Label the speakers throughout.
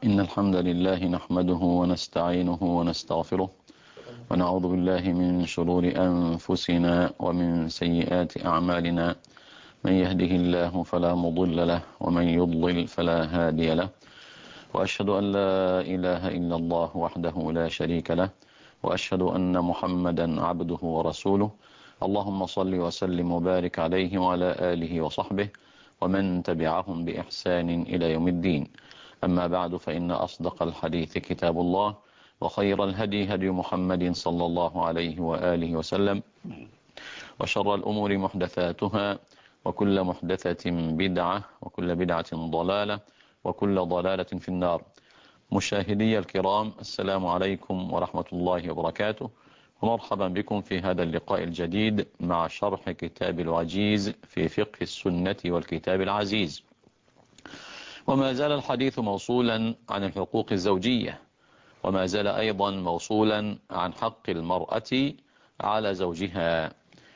Speaker 1: إن الحمد لله نحمده ونستعينه ونستغفره ونعوذ بالله من شرور أنفسنا ومن سيئات أعمالنا. من يهده الله فلا مضل له ومن يضلل فلا هادي له، وأشهد أن لا إله إلا الله وحده لا شريك له، وأشهد أن محمدا عبده ورسوله. اللهم صل وسلم وبارك عليه وعلى آله وصحبه ومن تبعهم بإحسان إلى يوم الدين. أما بعد، فإن أصدق الحديث كتاب الله، وخير الهدي هدي محمد صلى الله عليه وآله وسلم، وشر الأمور محدثاتها، وكل محدثة بدعة، وكل بدعة ضلالة، وكل ضلالة في النار. مشاهدي الكرام، السلام عليكم ورحمة الله وبركاته، ومرحبا بكم في هذا اللقاء الجديد مع شرح كتاب الوجيز في فقه السنة والكتاب العزيز. وما زال الحديث موصولا عن الحقوق الزوجية، وما زال أيضا موصولا عن حق المرأة على زوجها.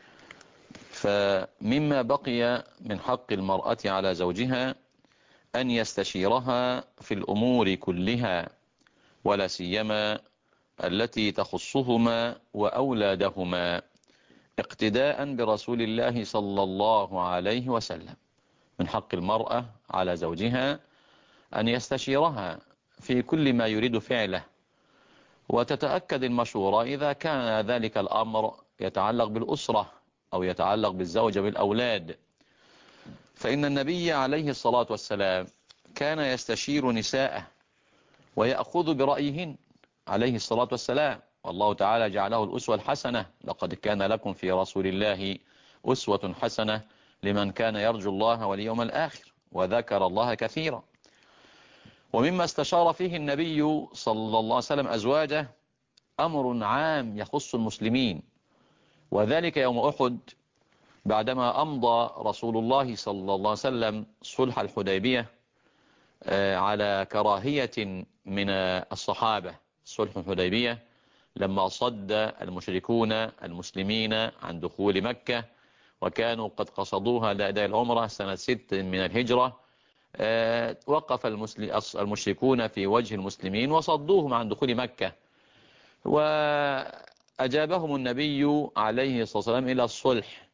Speaker 1: فمما بقي من حق المرأة على زوجها أن يستشيرها في الأمور كلها، ولا سيما التي تخصهما وأولادهما، اقتداء برسول الله صلى الله عليه وسلم. من حق المرأة على زوجها أن يستشيرها في كل ما يريد فعله، وتتأكد المشورة إذا كان ذلك الأمر يتعلق بالأسرة أو يتعلق بالزوجة بالأولاد. فإن النبي عليه الصلاة والسلام كان يستشير نساءه ويأخذ برأيهن عليه الصلاة والسلام، والله تعالى جعله الأسوة الحسنة: لقد كان لكم في رسول الله أسوة حسنة لمن كان يرجو الله واليوم الآخر وذكر الله كثيرا. ومما استشار فيه النبي صلى الله عليه وسلم أزواجه أمر عام يخص المسلمين، وذلك يوم أحد، بعدما أمضى رسول الله صلى الله عليه وسلم صلح الحديبية على كراهية من الصحابة. صلح الحديبية لما صد المشركون المسلمين عن دخول مكة، وكانوا قد قصدوها لأداء العمرة سنة 6 من الهجرة. وقف المشركون في وجه المسلمين وصدوهم عن دخول مكة، وأجابهم النبي عليه الصلاة والسلام إلى الصلح.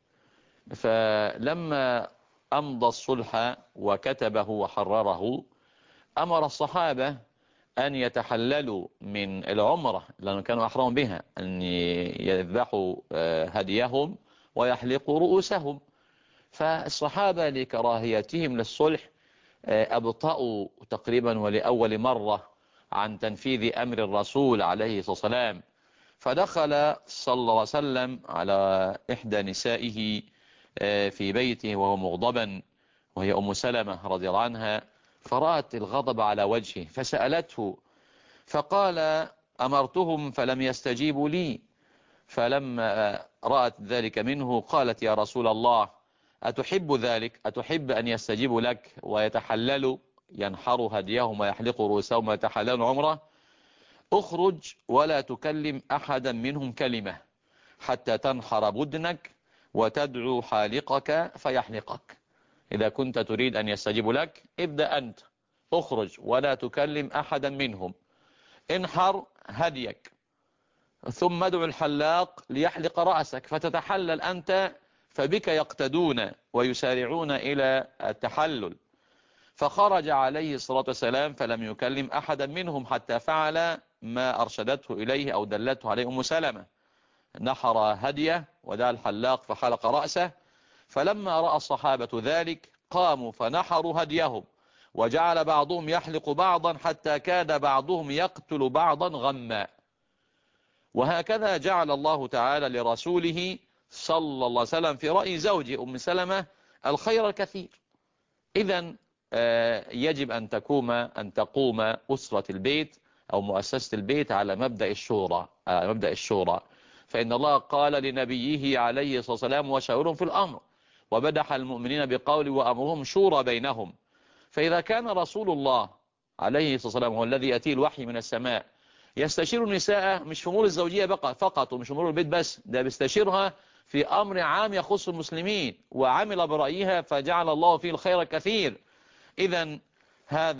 Speaker 1: فلما أمضى الصلح وكتبه وحرره، أمر الصحابة أن يتحللوا من العمرة لأنهم كانوا أحرم بها، أن يذبحوا هديهم ويحلقوا رؤوسهم. فالصحابة لكراهيتهم للصلح أبطأوا تقريبا ولأول مرة عن تنفيذ أمر الرسول عليه الصلاة والسلام. فدخل صلى الله عليه وسلم على إحدى نسائه في بيته وهو مغضبا، وهي أم سلمة رضي الله عنها، فرأت الغضب على وجهه فسألته، فقال: أمرتهم فلم يستجيبوا لي. فلما رأت ذلك منه قالت: يا رسول الله، أتحب ذلك؟ أتحب أن يستجيبوا لك ويتحللوا، ينحروا هديهم ويحلقوا رؤوسهم ويتحللوا عمره؟ اخرج ولا تكلم أحدا منهم كلمة حتى تنحر بدنك وتدعو حالقك فيحلقك. إذا كنت تريد أن يستجيبوا لك ابدأ أنت، اخرج ولا تكلم أحدا منهم، انحر هديك، ثم ادعو الحلاق ليحلق رأسك فتتحلل أنت، فبك يقتدون ويسارعون إلى التحلل. فخرج عليه الصلاة والسلام فلم يكلم أحدا منهم حتى فعل ما أرشدته إليه أو دلته عليه أم سلمة، نحر هديه ودعا الحلاق فحلق رأسه. فلما رأى الصحابة ذلك قاموا فنحروا هديهم، وجعل بعضهم يحلق بعضا حتى كاد بعضهم يقتل بعضا غما. وهكذا جعل الله تعالى لرسوله صلى الله عليه وسلم في رأي زوجه أم سلمة الخير الكثير. إذن يجب أن تقوم أسرة البيت أو مؤسسة البيت على مبدأ الشورى. فإن الله قال لنبيه عليه الصلاة والسلام: وشاورهم في الأمر، وبدح المؤمنين بقول وأمرهم شورى بينهم. فإذا كان رسول الله عليه الصلاة والسلام هو الذي يأتيه الوحي من السماء يستشير النساء مش في أمور الزوجية فقط ومش في أمور البيت بس، ده بيستشيرها في أمر عام يخص المسلمين، وعمل برأيها فجعل الله فيه الخير الكثير. إذن هذا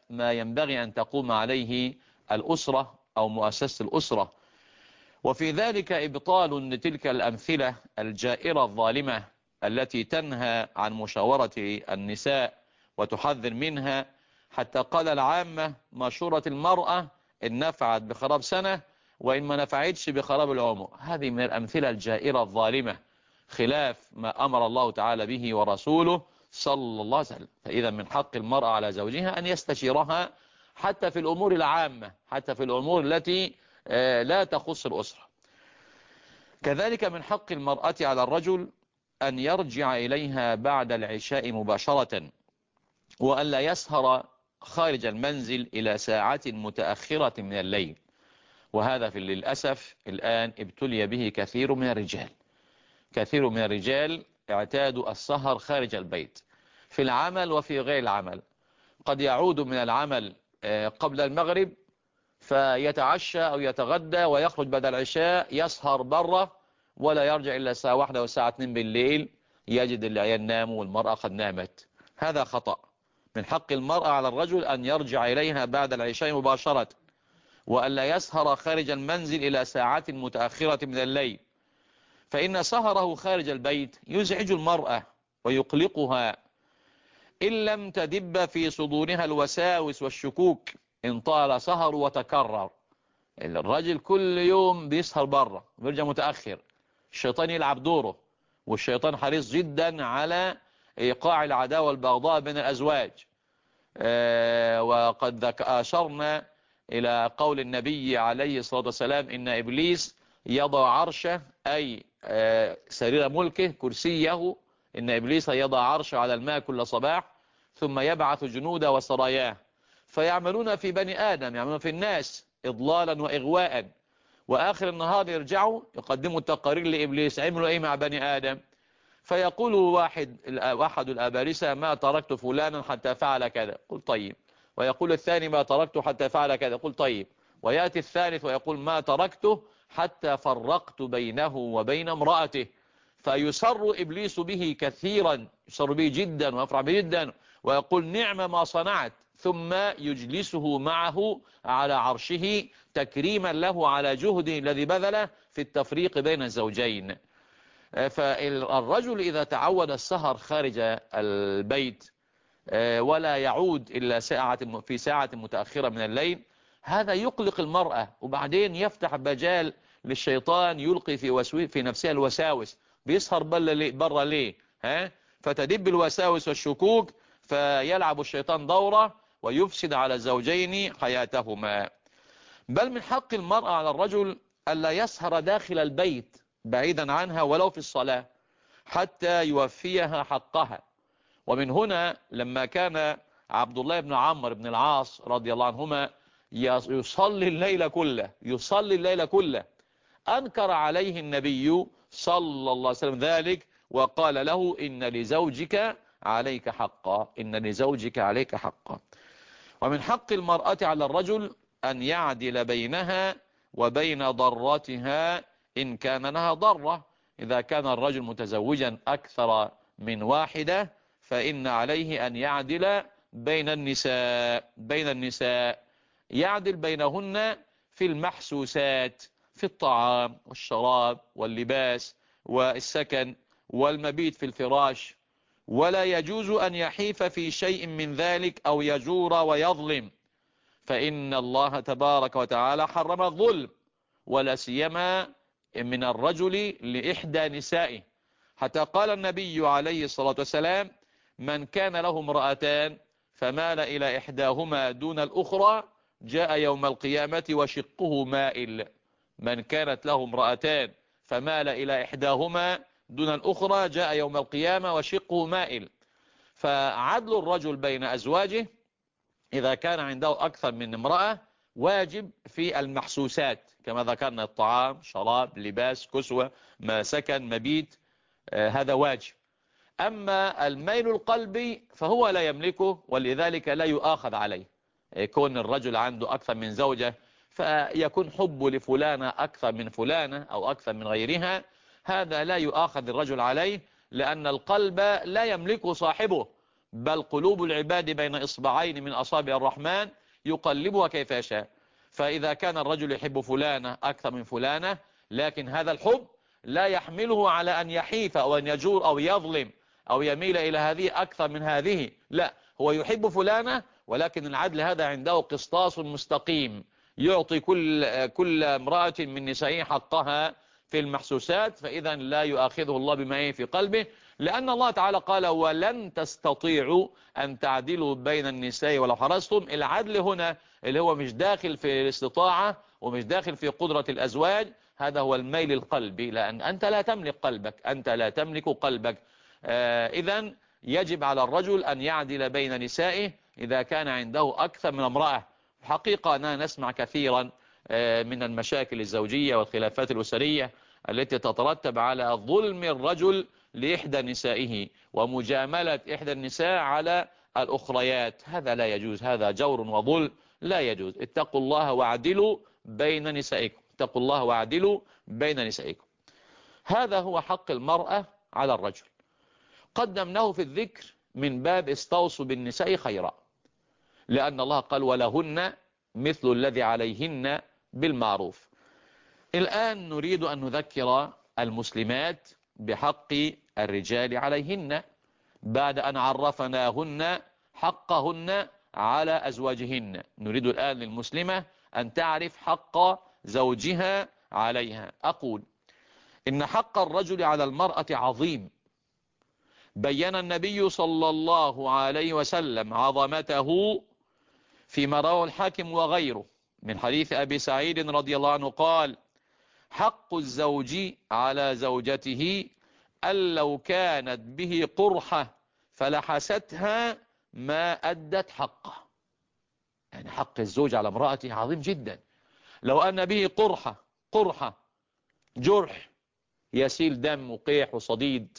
Speaker 1: ما ينبغي أن تقوم عليه الأسرة أو مؤسسة الأسرة. وفي ذلك إبطال لتلك الأمثلة الجائرة الظالمة التي تنهى عن مشاورة النساء وتحذر منها، حتى قال العامة: مشورة المرأة إن نفعت بخراب سنة، وإن ما نفعتش بخراب العمر. هذه من الأمثلة الجائرة الظالمة، خلاف ما أمر الله تعالى به ورسوله صلى الله عليه وسلم. فإذا من حق المرأة على زوجها أن يستشيرها حتى في الأمور العامة، حتى في الأمور التي لا تخص الأسرة. كذلك من حق المرأة على الرجل أن يرجع إليها بعد العشاء مباشرة، وألا يسهر خارج المنزل إلى ساعات متأخرة من الليل. وهذا للأسف الآن ابتلي به كثير من الرجال. كثير من الرجال اعتادوا السهر خارج البيت في العمل وفي غير العمل. قد يعود من العمل قبل المغرب فيتعشى أو يتغدى ويخرج بعد العشاء، يسهر برة ولا يرجع إلا الساعة 1 والساعة 2 بالليل، يجد العيال ناموا والمرأة قد نامت. هذا خطأ. من حق المرأة على الرجل أن يرجع إليها بعد العشاء مباشرة، وألا يسهر خارج المنزل إلى ساعات متأخرة من الليل، فإن سهره خارج البيت يزعج المرأة ويقلقها إن لم تدب في صدورها الوساوس والشكوك إن طال سهر وتكرر. الرجل كل يوم بيسهر بره ويرجع متأخر، الشيطان يلعب دوره، والشيطان حريص جدا على إيقاع العداوة والبغضاء بين الأزواج. وقد أشرنا إلى قول النبي عليه الصلاة والسلام: إن إبليس يضع عرشه، أي سرير ملكه كرسيه، إن إبليس يضع عرشه على الماء كل صباح، ثم يبعث جنوده وسراياه فيعملون في بني آدم، يعملون في الناس إضلالا وإغواء، وآخر النهار يرجعوا يقدموا التقارير لإبليس: عملوا إيه مع بني آدم؟ فيقول أحد الأبارسة: ما تركت فلانا حتى فعل كذا. قل طيب. ويقول الثاني: ما تركته حتى فعل كذا. قل طيب. ويأتي الثالث ويقول: ما تركته حتى فرقت بينه وبين امرأته. فيسر إبليس به كثيرا، يسر به جدا ويفرح به جدا، ويقول: نعم ما صنعت، ثم يجلسه معه على عرشه تكريما له على جهده الذي بذله في التفريق بين الزوجين. فالرجل إذا تعود السهر خارج البيت ولا يعود إلا في ساعة متأخرة من الليل، هذا يقلق المرأة، وبعدين يفتح مجال للشيطان يلقي في نفسها الوساوس. بيسهر برا ليه؟ فتدب الوساوس والشكوك، فيلعب الشيطان دورة ويفسد على الزوجين حياتهما. بل من حق المرأة على الرجل ألا يسهر داخل البيت بعيدا عنها ولو في الصلاة حتى يوفيها حقها. ومن هنا لما كان عبد الله بن عمرو بن العاص رضي الله عنهما يصلي الليل كله أنكر عليه النبي صلى الله عليه وسلم ذلك، وقال له: إن لزوجك عليك حقا، إن لزوجك عليك حقا. ومن حق المرأة على الرجل أن يعدل بينها وبين ضرتها إن كان لها ضرة. إذا كان الرجل متزوجا أكثر من واحدة فإن عليه أن يعدل بين النساء، يعدل بينهن في المحسوسات، في الطعام والشراب واللباس والسكن والمبيت في الفراش، ولا يجوز أن يحيف في شيء من ذلك أو يجور ويظلم، فإن الله تبارك وتعالى حرم الظلم، ولا سيما من الرجل لإحدى نسائه، حتى قال النبي عليه الصلاة والسلام: من كان له امرأتان فمال إلى إحداهما دون الأخرى جاء يوم القيامة وشقه مائل. من كانت له امرأتان فمال إلى إحداهما دون الأخرى جاء يوم القيامة وشقه مائل. فعدل الرجل بين أزواجه إذا كان عنده أكثر من امرأة واجب في المحسوسات كما ذكرنا: الطعام، شراب، لباس، كسوة، ما سكن، مبيت، هذا واجب. أما الميل القلبي فهو لا يملكه، ولذلك لا يؤاخذ عليه. يكون الرجل عنده أكثر من زوجة فيكون حبه لفلانة أكثر من فلانة أو أكثر من غيرها، هذا لا يؤاخذ الرجل عليه، لأن القلب لا يملكه صاحبه، بل قلوب العباد بين إصبعين من أصابع الرحمن يقلبها كيف يشاء. فإذا كان الرجل يحب فلانة أكثر من فلانة، لكن هذا الحب لا يحمله على أن يحيف أو أن يجور أو يظلم أو يميل إلى هذه أكثر من هذه، لا، هو يحب فلانة، ولكن العدل هذا عنده قسطاس مستقيم يعطي كل امرأة من نسائه حقها في المحسوسات، فإذا لا يؤاخذه الله بما في قلبه، لأن الله تعالى قال ولن تستطيعوا أن تعدلوا بين النساء ولو حرصتم. العدل هنا اللي هو مش داخل في الاستطاعة ومش داخل في قدرة الأزواج، هذا هو الميل القلبي، لأن أنت لا تملك قلبك، أنت لا تملك قلبك. إذا يجب على الرجل أن يعدل بين نسائه إذا كان عنده أكثر من امرأة. حقيقة أننا نسمع كثيرا من المشاكل الزوجية والخلافات الأسرية التي تترتب على ظلم الرجل لإحدى نسائه ومجاملة إحدى النساء على الأخريات. هذا لا يجوز، هذا جور وظلم لا يجوز. اتقوا الله واعدلوا بين نسائكم، اتقوا الله واعدلوا بين نسائكم. هذا هو حق المرأة على الرجل. قدمناه في الذكر من باب استوصوا بالنساء خيرا، لأن الله قال ولهن مثل الذي عليهن بالمعروف. الآن نريد أن نذكر المسلمات بحق الرجال عليهن بعد أن عرفناهن حقهن على أزواجهن. نريد الآن للمسلمة أن تعرف حق زوجها عليها. أقول إن حق الرجل على المرأة عظيم، بين النبي صلى الله عليه وسلم عظمته فيما رواه الحاكم وغيره من حديث أبي سعيد رضي الله عنه قال حق الزوج على زوجته أن لو كانت به قرحة فلحستها ما أدت حقه. يعني حق الزوج على امرأته عظيم جدا. لو أن به قرحة جرح يسيل دم وقيح وصديد،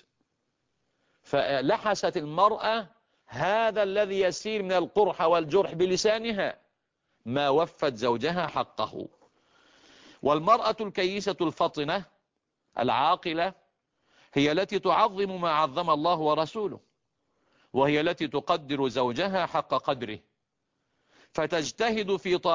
Speaker 1: فلحست المرأة هذا الذي يسيل من القرحة والجرح بلسانها، ما وفت زوجها حقه. والمرأة الكيسة الفطنة العاقلة هي التي تعظم ما عظم الله ورسوله، وهي التي تقدر زوجها حق قدره، فتجتهد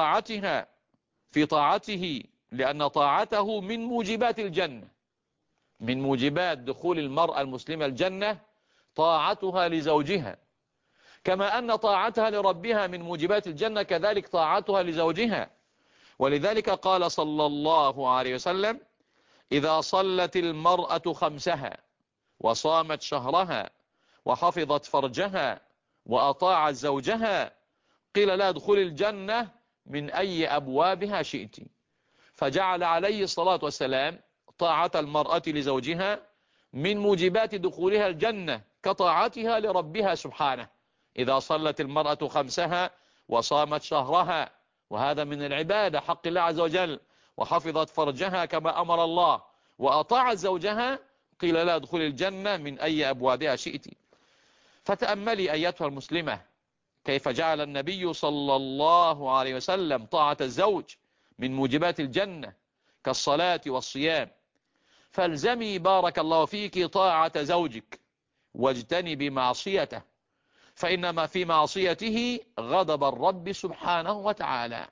Speaker 1: في طاعته، لأن طاعته من موجبات الجنة، من موجبات دخول المرأة المسلمة الجنة طاعتها لزوجها، كما أن طاعتها لربها من موجبات الجنة، كذلك طاعتها لزوجها. ولذلك قال صلى الله عليه وسلم إذا صلت المرأة خمسها وصامت شهرها وحفظت فرجها وأطاعت زوجها قيل لا ادخل الجنة من أي أبوابها شئت. فجعل عليه الصلاة والسلام طاعة المرأة لزوجها من موجبات دخولها الجنة كطاعتها لربها سبحانه. إذا صلت المرأة خمسها وصامت شهرها، وهذا من العبادة حق الله عز وجل، وحفظت فرجها كما أمر الله، وأطاعت زوجها قيل لا ادخل الجنة من أي أبوابها شئت. فتأملي أيتها المسلمة كيف جعل النبي صلى الله عليه وسلم طاعة الزوج من موجبات الجنة كالصلاة والصيام. فالزمي بارك الله فيك طاعة زوجك واجتنبي معصيته، فإنما في معصيته غضب الرب سبحانه وتعالى.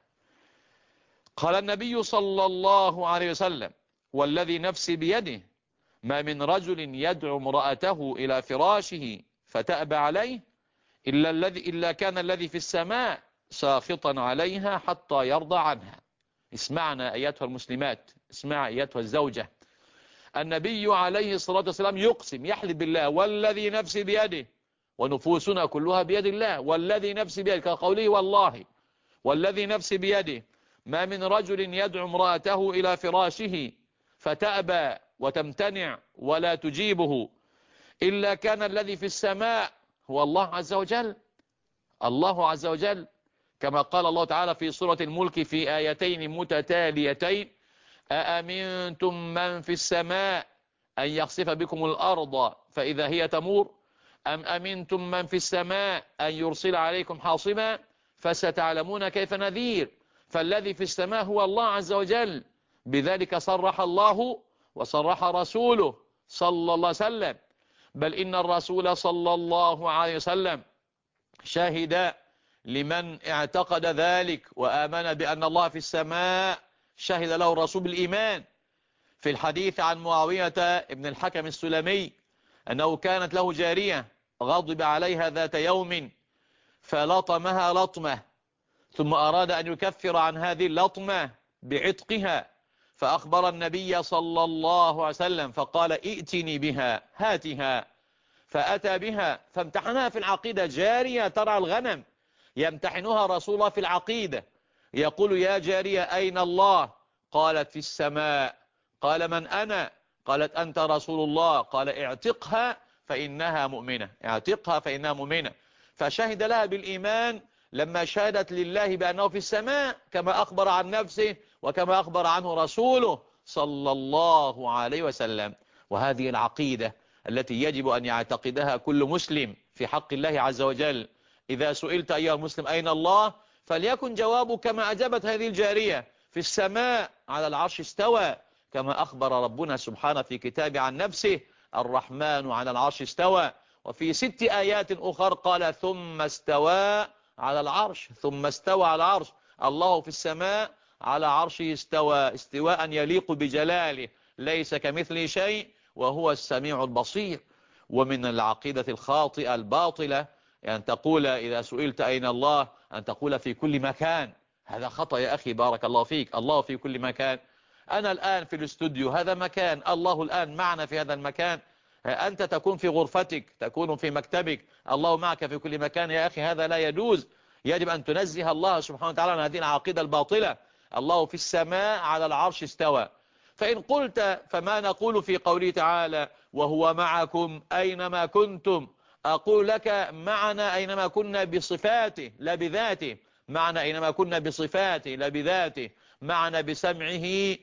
Speaker 1: قال النبي صلى الله عليه وسلم والذي نفسي بيده ما من رجل يدعو امرأته إلى فراشه فتأبى عليه إلا كان الذي في السماء ساخطا عليها حتى يرضى عنها. اسمعنا أيتها المسلمات، اسمع أيتها الزوجة، النبي عليه الصلاة والسلام يقسم يحلف بالله والذي نفسي بيده، ونفوسنا كلها بيد الله، والذي نفسي بيده كقوله والله والذي نفسي بيده ما من رجل يدعو امرأته إلى فراشه فتأبى وتمتنع ولا تجيبه إلا كان الذي في السماء هو الله عز وجل، الله عز وجل، كما قال الله تعالى في سورة الملك في آيتين متتاليتين أأمنتم من في السماء أن يخسف بكم الأرض فإذا هي تمور أم أمنتم من في السماء أن يرسل عليكم حاصبا فستعلمون كيف نذير. فالذي في السماء هو الله عز وجل، بذلك صرح الله وصرح رسوله صلى الله عليه وسلم. بل إن الرسول صلى الله عليه وسلم شهد لمن اعتقد ذلك وآمن بأن الله في السماء، شهد له الرسول بالإيمان. في الحديث عن معاوية ابن الحكم السلمي أنه كانت له جارية غضب عليها ذات يوم فلطمها لطمة، ثم أراد أن يكفر عن هذه اللطمة بعتقها، فأخبر النبي صلى الله عليه وسلم فقال ائتني بها، هاتها. فأتى بها فامتحنها في العقيدة، جارية ترعى الغنم، يمتحنها رسول الله في العقيدة، يقول يا جارية أين الله؟ قالت في السماء. قال من أنا؟ قالت أنت رسول الله. قال اعتقها فإنها مؤمنة، اعتقها فإنها مؤمنة. فشهد لها بالإيمان لما شهدت لله بأنه في السماء كما أخبر عن نفسه وكما أخبر عنه رسوله صلى الله عليه وسلم. وهذه العقيدة التي يجب أن يعتقدها كل مسلم في حق الله عز وجل. إذا سئلت أيها المسلم أين الله؟ فليكن جوابك كما أجابت هذه الجارية، في السماء على العرش استوى، كما أخبر ربنا سبحانه في كتابه عن نفسه الرحمن على العرش استوى. وفي 6 آيات أخرى قال ثم استوى على العرش، ثم استوى على العرش. الله في السماء على عرشه استوى استواء يليق بجلاله، ليس كمثله شيء وهو السميع البصير. ومن العقيدة الخاطئة الباطلة أن تقول إذا سئلت أين الله أن تقول في كل مكان. هذا خطأ يا أخي، بارك الله فيك. الله في كل مكان. أنا الآن في الاستوديو، هذا مكان، الله الآن معنا في هذا المكان. أنت تكون في غرفتك، تكون في مكتبك، الله معك في كل مكان. يا أخي هذا لا يجوز. يجب أن تنزه الله سبحانه وتعالى عن هذه العقيدة الباطلة. الله في السماء على العرش استوى. فإن قلت فما نقول في قوله تعالى وهو معكم أينما كنتم؟ أقول لك معنا أينما كنا بصفاته لا بذاته، معنا أينما كنا بصفاته لا بذاته، معنا بسمعه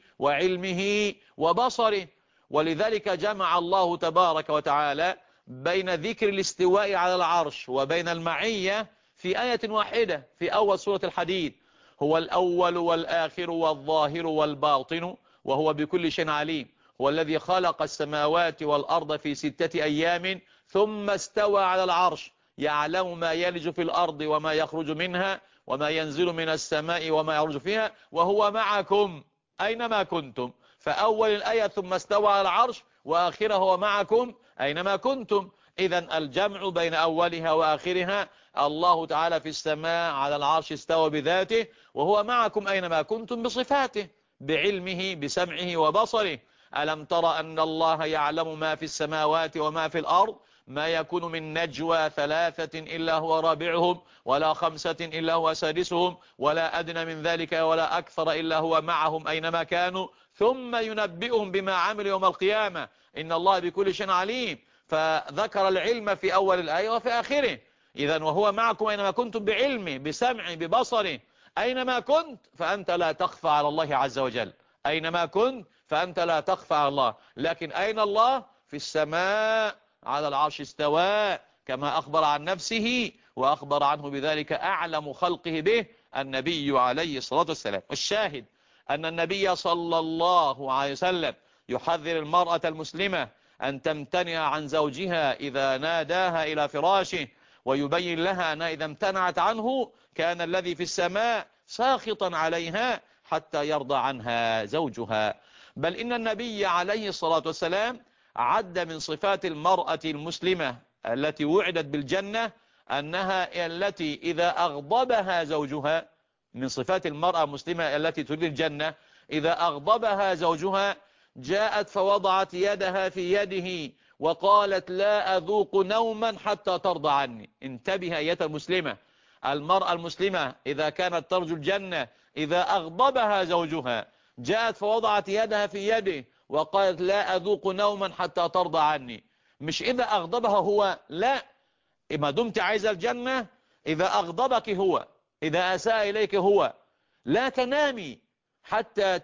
Speaker 1: وعلمه وبصره. ولذلك جمع الله تبارك وتعالى بين ذكر الاستواء على العرش وبين المعية في آية واحدة في أول سورة الحديد. هو الأول والآخر والظاهر والباطن وهو بكل شيء عليم. هو الذي خلق السماوات والأرض في 6 أيام ثم استوى على العرش، يعلم ما يلج في الأرض وما يخرج منها وما ينزل من السماء وما يعرج فيها وهو معكم أينما كنتم. فأول الآية ثم استوى على العرش، وآخرها هو معكم أينما كنتم. إذن الجمع بين أولها وآخرها الله تعالى في السماء على العرش استوى بذاته، وهو معكم أينما كنتم بصفاته، بعلمه بسمعه وبصره. ألم تر أن الله يعلم ما في السماوات وما في الأرض؟ ما يكون من نجوى 3 إلا هو رابعهم ولا 5 إلا هو سادسهم ولا أدنى من ذلك ولا أكثر إلا هو معهم أينما كانوا ثم ينبئهم بما عملوا يوم القيامة إن الله بكل شيء عليم. فذكر العلم في أول الآية وفي آخره. إذن وهو معكم أينما كنتم بعلمه بسمعه ببصره. أينما كنت فأنت لا تخفى على الله عز وجل، أينما كنت فأنت لا تخفى على الله. لكن أين الله؟ في السماء على العرش استوى، كما أخبر عن نفسه وأخبر عنه بذلك أعلم خلقه به النبي عليه الصلاة والسلام. الشاهد أن النبي صلى الله عليه وسلم يحذر المرأة المسلمة أن تمتنع عن زوجها إذا ناداها إلى فراشه، ويبين لها أن إذا امتنعت عنه كان الذي في السماء ساخطا عليها حتى يرضى عنها زوجها. بل إن النبي عليه الصلاة والسلام عد من صفات المرأة المسلمة التي وعدت بالجنة أنها التي إذا أغضبها زوجها، من صفات المرأة المسلمة التي تريد الجنة إذا أغضبها زوجها جاءت فوضعت يدها في يده وقالت لا أذوق نوما حتى ترضى عني. انتبه أيتها المسلمة، المرأة المسلمة إذا كانت ترجو الجنة إذا أغضبها زوجها جاءت فوضعت يدها في يده وقالت لا أذوق نوما حتى ترضى عني. مش إذا أغضبها هو، لا، ما دمت عايز الجنة إذا أغضبك هو، إذا أساء إليك هو، لا تنامي حتى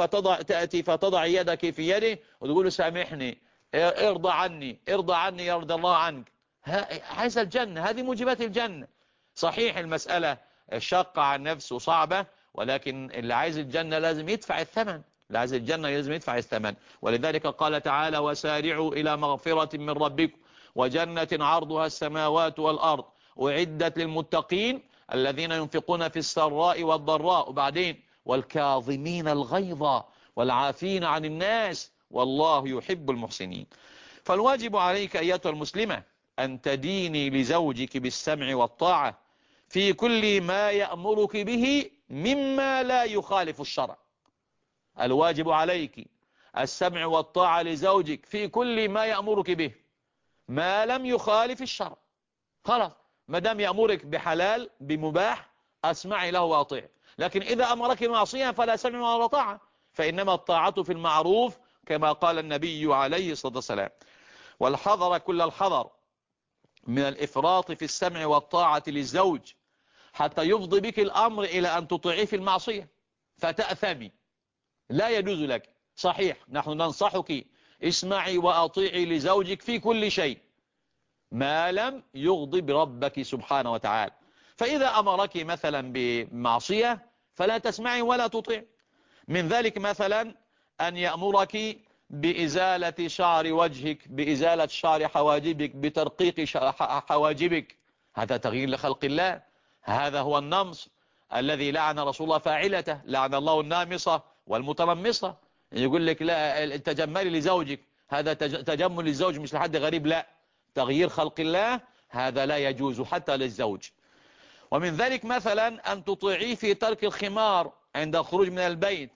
Speaker 1: تأتي فتضع يدك في يده وتقول سامحني، ارضى عني، ارضى عني يرضى الله عنك. عايز الجنة، هذه موجبات الجنة. صحيح المسألة شاقة عن نفسه وصعبة، ولكن اللي عايز الجنة لازم يدفع الثمن، اللي عايز الجنة لازم يدفع الثمن. ولذلك قال تعالى وسارعوا إلى مغفرة من ربكم وجنة عرضها السماوات والأرض أعدت للمتقين الذين ينفقون في السراء والضراء، وبعدين والكاظمين الغيظ والعافين عن الناس والله يحب المحسنين. فالواجب عليك أيتها المسلمة أن تديني لزوجك بالسمع والطاعة في كل ما يأمرك به مما لا يخالف الشرع. الواجب عليك السمع والطاعة لزوجك في كل ما يأمرك به ما لم يخالف الشرع. خلاص، ما دام يأمرك بحلال بمباح أسمعي له وأطيع، لكن إذا أمرك معصية فلا سمع ولا طاعة، فإنما الطاعة في المعروف كما قال النبي عليه الصلاة والسلام. والحذر كل الحذر من الإفراط في السمع والطاعة للزوج حتى يفضي بك الأمر إلى أن تطيعيه في المعصية فتأثمي. لا يجوز لك. صحيح نحن ننصحك اسمعي وأطيعي لزوجك في كل شيء ما لم يغضب ربك سبحانه وتعالى، فإذا أمرك مثلا بمعصية فلا تسمعي ولا تطيع. من ذلك مثلا أن يأمرك بإزالة شعر وجهك، بإزالة شعر حواجبك، بترقيق حواجبك، هذا تغيير لخلق الله، هذا هو النمص الذي لعن رسول الله فاعلته، لعن الله النامصة والمتنمصة. يقول لك لا تجملي لزوجك، هذا تجمل للزوج مش لحد غريب، لا، تغيير خلق الله هذا لا يجوز حتى للزوج. ومن ذلك مثلا أن تطيعيه في ترك الخمار عند الخروج من البيت.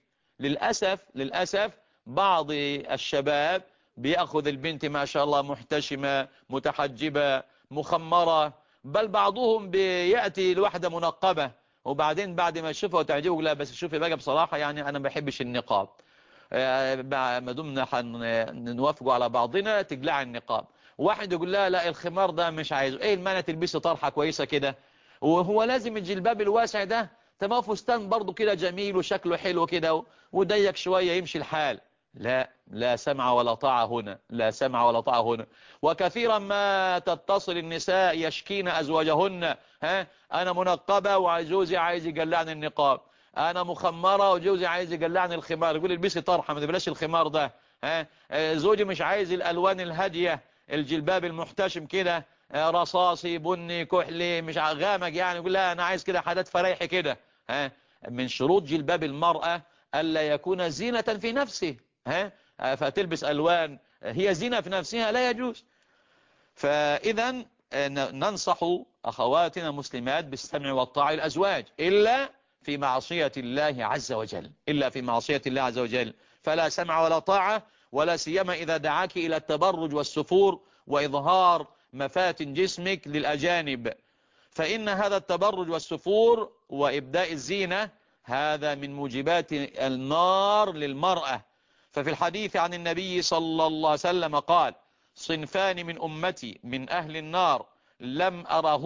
Speaker 1: للأسف بعض الشباب بيأخذ البنت ما شاء الله محتشمة متحجبة مخمرة، بل بعضهم بيأتي لوحدة منقبة وبعدين بعد ما يشوفها وتعجبه لا بس شوفي بقى بصراحة يعني أنا ما بحبش النقاب، ما دمنا نوافقوا على بعضنا تقلع النقاب. واحد يقول لا الخمار ده مش عايزه، ايه المانع تلبسي طرحة كويسة كده، وهو لازم الجلباب الواسع ده تمام فستان برضو كده جميل وشكله حلو كده وضيق شوية يمشي الحال. لا سمع ولا طاعة هنا، لا سمع ولا طاعة هنا. وكثيرا ما تتصل النساء يشكين أزواجهن، أنا منقبة وجوزي عايز يقلعني النقاب، أنا مخمرة وجوزي عايز يقلعني الخمار، يقول البسي طرحة ما تبلاش الخمار ده، زوجي مش عايز الألوان الهادية، الجلباب المحتشم كده رصاصي بني كحلي مش غامق، يعني يقول لا أنا عايز كده حاجات فريحي كده. من شروط جلباب المرأة ألا يكون زينة في نفسه، فتلبس ألوان هي زينة في نفسها لا يجوز. فإذا ننصح أخواتنا المسلمات بالسمع والطاعة للأزواج إلا في معصية الله عز وجل، إلا في معصية الله عز وجل فلا سمع ولا طاعة، ولا سيما إذا دعاك إلى التبرج والسفور وإظهار مفاتن جسمك للأجانب، فإن هذا التبرج والسفور وإبداء الزينة هذا من موجبات النار للمرأة. ففي الحديث عن النبي صلى الله عليه وسلم قال صنفان من أمتي من أهل النار لم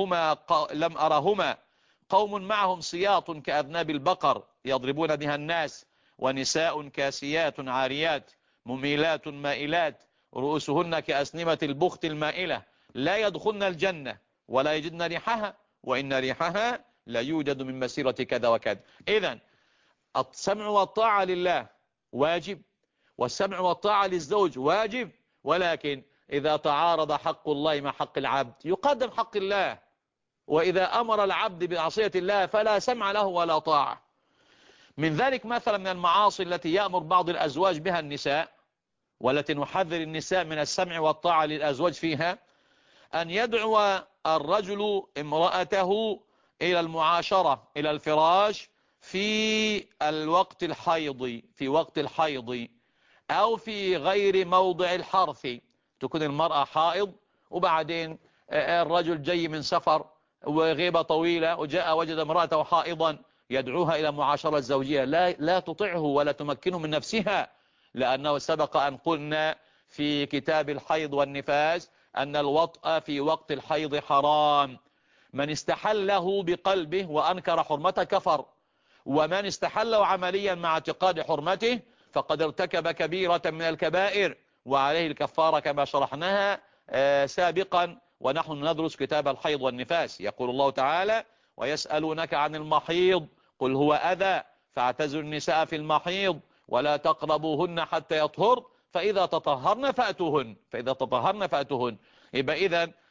Speaker 1: أرهما قوم معهم سياط كأذناب البقر يضربون بها الناس، ونساء كاسيات عاريات مميلات مائلات رؤوسهن كأسنمة البخت المائلة لا يدخلن الجنة ولا يجدن ريحها وإن ريحها لا يوجد من مسيرة كذا وكذا. إذن السمع والطاعة لله واجب، والسمع والطاعة للزوج واجب، ولكن إذا تعارض حق الله مع حق العبد يقدم حق الله، وإذا أمر العبد بعصية الله فلا سمع له ولا طاعة. من ذلك مثلا من المعاصي التي يأمر بعض الأزواج بها النساء والتي نحذر النساء من السمع والطاعة للأزواج فيها، أن يدعو الرجل امرأته إلى المعاشرة إلى الفراش في وقت الحيض أو في غير موضع الحرث، تكون المرأة حائض وبعدين الرجل جاي من سفر وغيبة طويلة وجاء وجد امرأته حائضا يدعوها إلى معاشرة زوجية، لا تطعه ولا تمكنه من نفسها، لأنه سبق أن قلنا في كتاب الحيض والنفاس أن الوطأ في وقت الحيض حرام، من استحله بقلبه وأنكر حرمته كفر، ومن استحله عمليا مع اعتقاد حرمته فقد ارتكب كبيرة من الكبائر وعليه الكفارة كما شرحناها سابقا ونحن ندرس كتاب الحيض والنفاس. يقول الله تعالى ويسألونك عن المحيض قل هو أذى فاعتزلوا النساء في المحيض ولا تقربوهن حتى يطهر فإذا تطهرن فأتوهن. يبقى إذن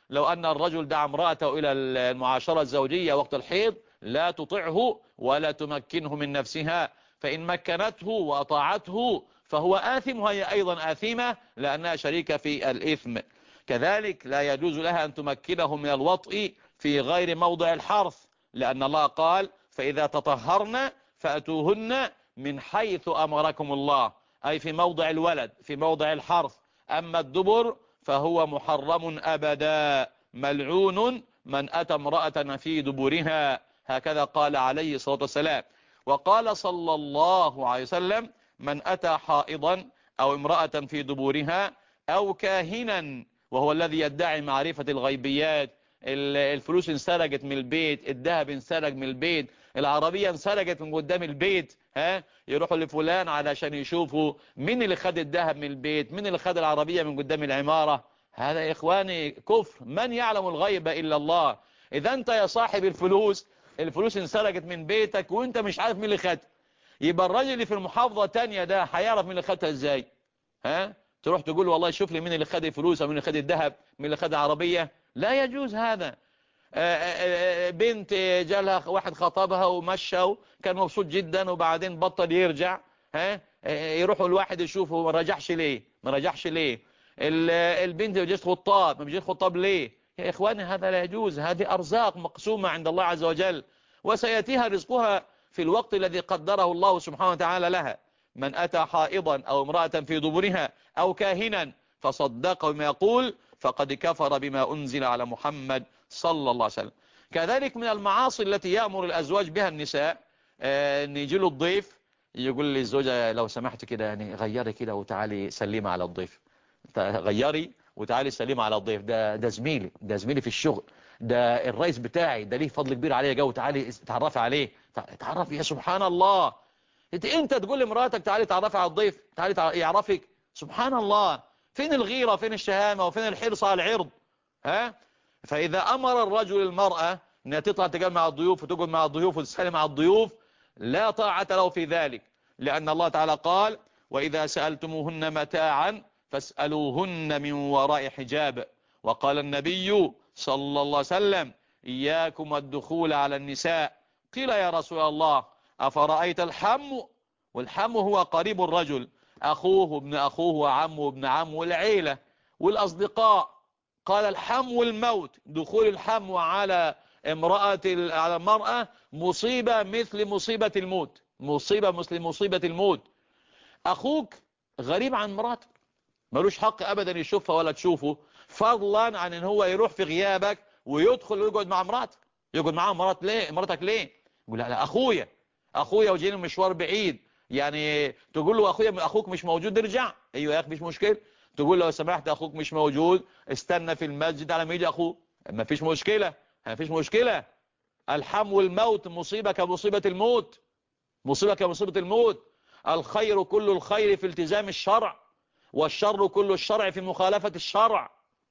Speaker 1: لو أن الرجل دعا امرأته إلى المعاشرة الزوجية وقت الحيض لا تطعه ولا تمكنه من نفسها، فإن مكنته وأطاعته فهو آثم وهي أيضا آثمة لأنها شريكة في الإثم. كذلك لا يجوز لها أن تمكنه من الوطء في غير موضع الحرث، لأن الله قال فإذا تطهرن فأتوهن من حيث أمركم الله، أي في موضع الولد في موضع الحرث. أما الدبر فهو محرم أبدا، ملعون من أتى امرأة في دبرها، هكذا قال عليه الصلاة والسلام. وقال صلى الله عليه وسلم من أتى حائضا أو امرأة في دبورها أو كاهنا، وهو الذي يدعي معرفة الغيبيات، الفلوس انسرقت من البيت، الذهب انسرق من البيت، العربية انسرقت من قدام البيت، يروحوا لفلان علشان يشوفوا مين اللي خد الذهب من البيت، مين اللي خد العربية من قدام العمارة. هذا يا إخواني كفر، من يعلم الغيب إلا الله. إذا أنت يا صاحب الفلوس انسرقت من بيتك وانت مش عارف مين اللي خدها، يبقى الراجل اللي في المحافظة تانية ده هيعرف مين اللي خدها ازاي؟ تروح تقول والله شوف لي مين اللي خد الفلوس او مين اللي خد الذهب، مين اللي خد العربية؟ لا يجوز هذا. بنت جالها واحد خطبها ومشى وكان مبسوط جدا وبعدين بطل يرجع، يروحوا الواحد يشوفه ما رجعش ليه، ما رجعش ليه. البنت بيجيش خطاب، ما بيجيش خطاب ليه؟ يا إخواني هذا لا يجوز، هذه أرزاق مقسومة عند الله عز وجل، وسيأتيها رزقها في الوقت الذي قدره الله سبحانه وتعالى لها. من أتى حائضا أو امرأة في دبرها أو كاهنا فصدق بما يقول فقد كفر بما أنزل على محمد صلى الله عليه وسلم. كذلك من المعاصي التي يأمر الأزواج بها النساء، ان يجي له الضيف يقول للزوجة لو سمحت كده يعني غيري كده وتعالي سلمي على الضيف، غيري وتعالي سلمي على الضيف، ده زميلي، ده زميلي في الشغل، ده الرئيس بتاعي، ده ليه فضل كبير عليا، جو تعالي تعرفي عليه، تعرفي. يا سبحان الله، انت تقول لمراتك تعالي تعرفي على الضيف، تعالي يعرفك؟ سبحان الله، فين الغيرة، فين الشهامة، وفين الحرص على العرض؟ فإذا أمر الرجل المرأة أنها تطلع تقعد مع الضيوف وتقعد مع الضيوف وتسلم على الضيوف، لا طاعة له في ذلك، لأن الله تعالى قال وإذا سألتموهن متاعا فاسألوهن من وراء حجاب. وقال النبي صلى الله عليه وسلم إياكم الدخول على النساء. قيل يا رسول الله أفرأيت الحم؟ والحم هو قريب الرجل، أخوه ابن أخوه وعمه ابن عمه والعيلة والأصدقاء. قال الحم الموت، دخول الحم على على المرأة مصيبة مثل مصيبة الموت، مصيبة مثل مصيبة الموت. أخوك غريب عن مراتك، ملوش حق أبدا يشوفها ولا تشوفه، فضلا عن ان هو يروح في غيابك ويدخل ويقعد مع مراتك، يقعد معاه مراتك ليه؟ يقول لا أخويا وجينا مشوار بعيد، يعني تقول له أخوك مش موجود ارجع، أيوة يا أخي مش مشكلة، تقول له لو سمحت أخوك مش موجود استنى في المسجد على ما يجي أخوه، ما فيش مشكلة، ما فيش مشكلة. الحم والموت مصيبة كمصيبة الموت، مصيبة كمصيبة الموت. الخير كل الخير في التزام الشرع، والشر كل الشرع في مخالفة الشرع.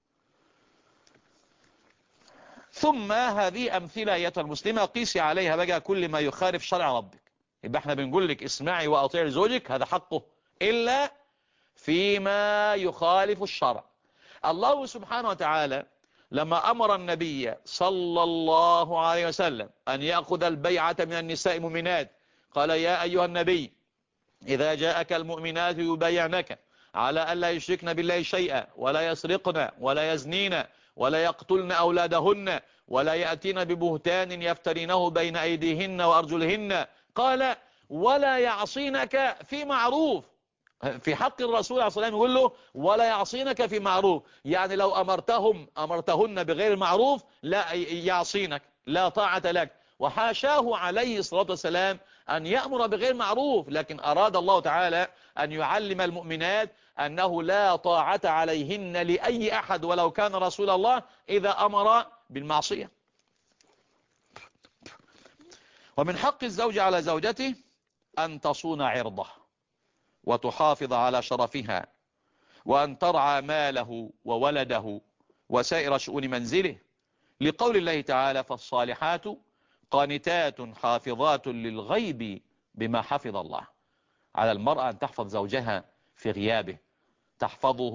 Speaker 1: ثم هذه أمثلة أيتها المسلمة قيسي عليها بقى كل ما يخالف شرع ربك. يبقى احنا بنقول لك اسمعي وأطيعي زوجك، هذا حقه، إلا فيما يخالف الشرع. الله سبحانه وتعالى لما أمر النبي صلى الله عليه وسلم أن يأخذ البيعة من النساء المؤمنات قال يا أيها النبي إذا جاءك المؤمنات يبايعنك على ألا يشركن بالله شيئا ولا يسرقن ولا يزنين ولا يقتلن أولادهن ولا يأتين ببهتان يفترينه بين أيديهن وأرجلهن، قال ولا يعصينك في معروف. في حق الرسول عليه الصلاة والسلام يقول له ولا يعصينك في معروف، يعني لو أمرتهن بغير معروف لا يعصينك، لا طاعة لك. وحاشاه عليه الصلاة والسلام أن يأمر بغير معروف، لكن أراد الله تعالى أن يعلم المؤمنات أنه لا طاعة عليهن لأي أحد ولو كان رسول الله إذا أمر بالمعصية. ومن حق الزوج على زوجته أن تصون عرضه وتحافظ على شرفها، وأن ترعى ماله وولده وسائر شؤون منزله، لقول الله تعالى فالصالحات قانتات حافظات للغيب بما حفظ الله. على المرأة أن تحفظ زوجها في غيابه، تحفظه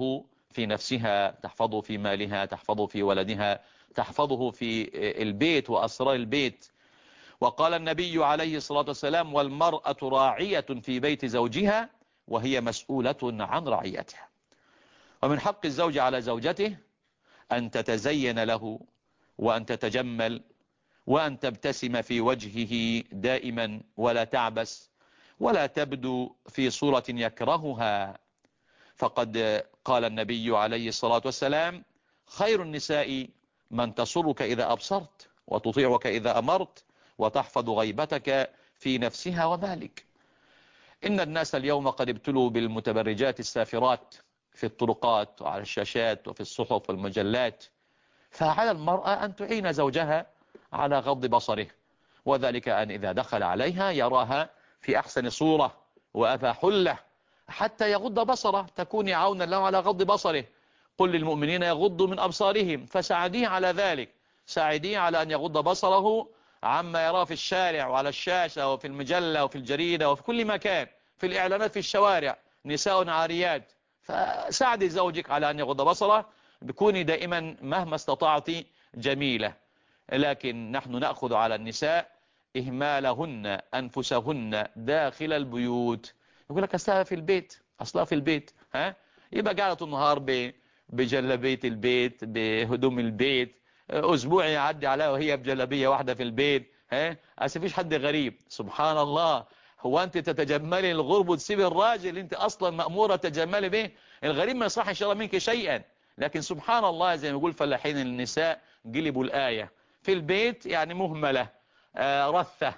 Speaker 1: في نفسها، تحفظه في مالها، تحفظه في ولدها، تحفظه في البيت وأسرار البيت. وقال النبي عليه الصلاة والسلام: والمرأة راعية في بيت زوجها وهي مسؤولة عن رعيتها. ومن حق الزوج على زوجته أن تتزين له، وأن تتجمل، وأن تبتسم في وجهه دائما ولا تعبس، ولا تبدو في صورة يكرهها. فقد قال النبي عليه الصلاة والسلام: خير النساء من تسرك إذا أبصرت، وتطيعك إذا أمرت، وتحفظ غيبتك في نفسها ومالك. إن الناس اليوم قد ابتلوا بالمتبرجات السافرات في الطرقات وعلى الشاشات وفي الصحف والمجلات، فعلى المرأة أن تعين زوجها على غض بصره، وذلك أن إذا دخل عليها يراها في أحسن صورة وأفى حلة حتى يغض بصره، تكوني عونا له على غض بصره. قل للمؤمنين يغضوا من أبصارهم، فساعديه على ذلك، ساعديه على أن يغض بصره عما يراه في الشارع وعلى الشاشة وفي المجلة وفي الجريدة وفي كل مكان، في الإعلانات في الشوارع، نساء عاريات. فساعدي زوجك على أن يغض بصره، بكوني دائما مهما استطعت جميلة. لكن نحن نأخذ على النساء إهمالهن أنفسهن داخل البيوت. يقول لك أصلها في البيت، أصلها في البيت، يبقى قاعدة النهار بجلبية البيت، بهدوم البيت، أسبوع يعدي عليها وهي بجلبية واحدة في البيت، أصل فيش حد غريب. سبحان الله، هو أنت تتجملي الغرب وتسيبي الراجل اللي أنت أصلا مأمورة تجملي به؟ الغريب ما يصح إن شاء الله منك شيئا، لكن سبحان الله زي ما يقول فلاحين النساء قلبوا الآية. في البيت يعني مهملة، رثة،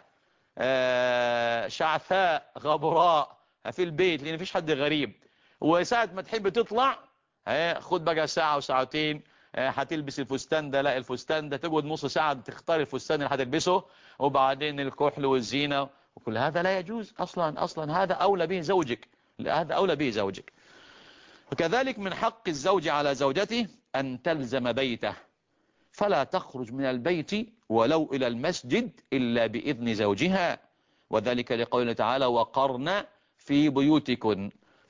Speaker 1: شعثاء، غبراء في البيت، لأن فيش حد غريب. وساعة ما تحب تطلع، خد بقى ساعة وساعتين، هتلبس الفستان ده، لا الفستان ده، تقعد نص ساعة تختار الفستان اللي هتلبسه، وبعدين الكحل والزينة وكل هذا لا يجوز أصلا. هذا أولى به زوجك، هذا أولى به زوجك. وكذلك من حق الزوج على زوجته أن تلزم بيته، فلا تخرج من البيت ولو إلى المسجد إلا بإذن زوجها، وذلك لقوله تعالى: وقرن في بيوتكن.